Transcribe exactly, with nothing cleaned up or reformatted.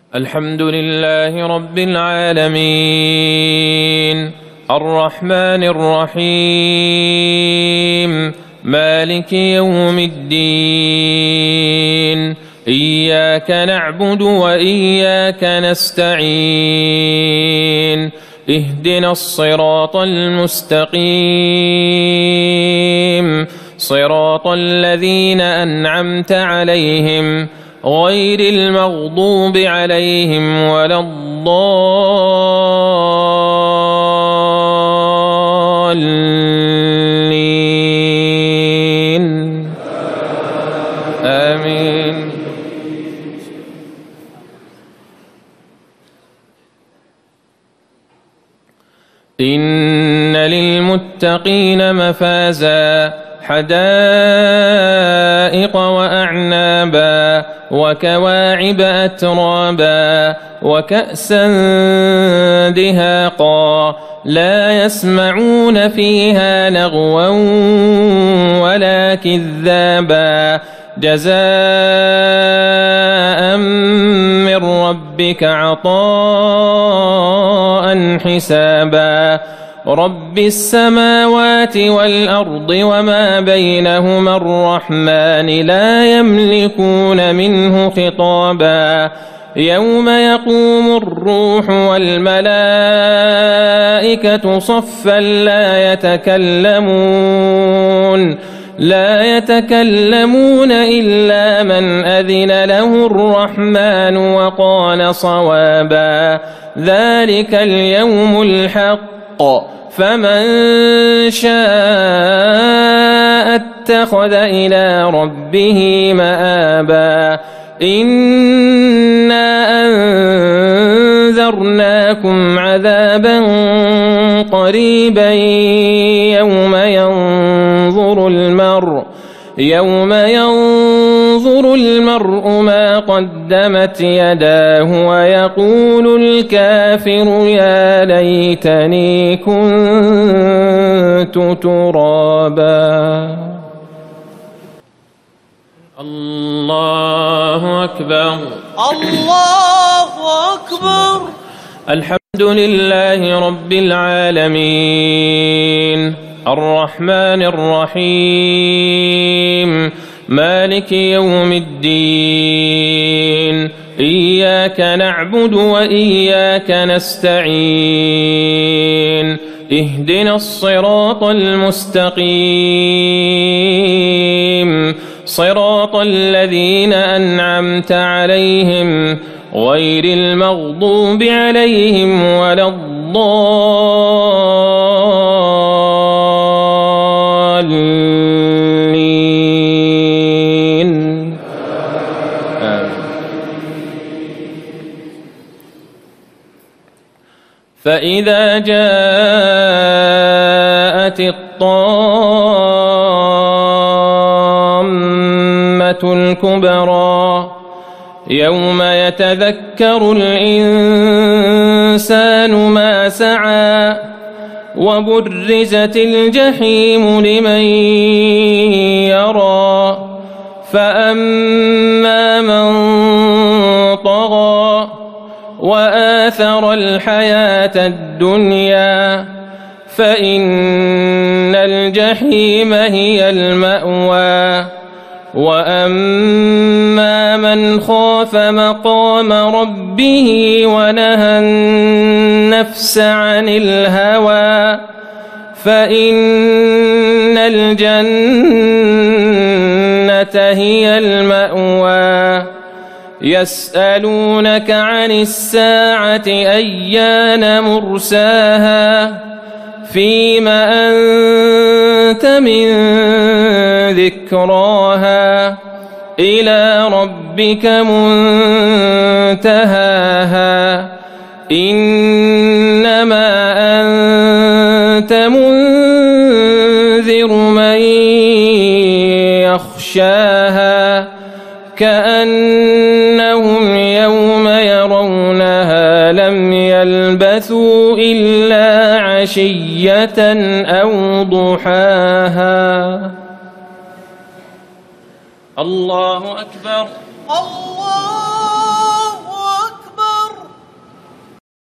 الحمد لله رب العالمين الرحمن الرحيم مالك يوم الدين إياك نعبد وإياك نستعين اهدنا الصراط المستقيم صراط الذين أنعمت عليهم غير المغضوب عليهم ولا الضالين آمين. إن للمتقين مفازا حدائق وأعنابا وكواعب أترابا وكأسا دهاقا لا يسمعون فيها لغوا ولا كذابا جزاء من ربك عطاء حسابا رب السماوات والأرض وما بينهما الرحمن لا يملكون منه خطابا يوم يقوم الروح والملائكة صفا لا يتكلمون لا يتكلمون إلا من أذن له الرحمن وقال صوابا ذلك اليوم الحق فمن شاء اتخذ إلى ربه مآبا إنا أنذرناكم عذابا قريبا يوم ينظر المرء يوم ينظر المرء ما قدمت يداه ويقول الكافر يا ليتني كنت ترابا. الله أكبر الله أكبر. الحمد لله رب العالمين الرحمن الرحيم مالك يوم الدين إياك نعبد وإياك نستعين اهدنا الصراط المستقيم صراط الذين أنعمت عليهم غير المغضوب عليهم ولا الضالين آمين. فإذا جاءت الطامة الكبرى يوم يتذكر الإنسان ما سعى وبرزت الجحيم لمن يرى فأما من طغى وآثر الحياة الدنيا فإن الجحيم هي المأوى وأما من خاف مقام ربه ونهى النفس عن الهوى فإن الجنة هي المأوى يسألونك عن الساعة أيان مرساها فيم أنت من ذكراها إلى ربك منتهاها إنما أنت منذر من يخشاها كأنهم يوم يرونها لم يلبثوا إلا عشية أو ضحاها. الله أكبر. الله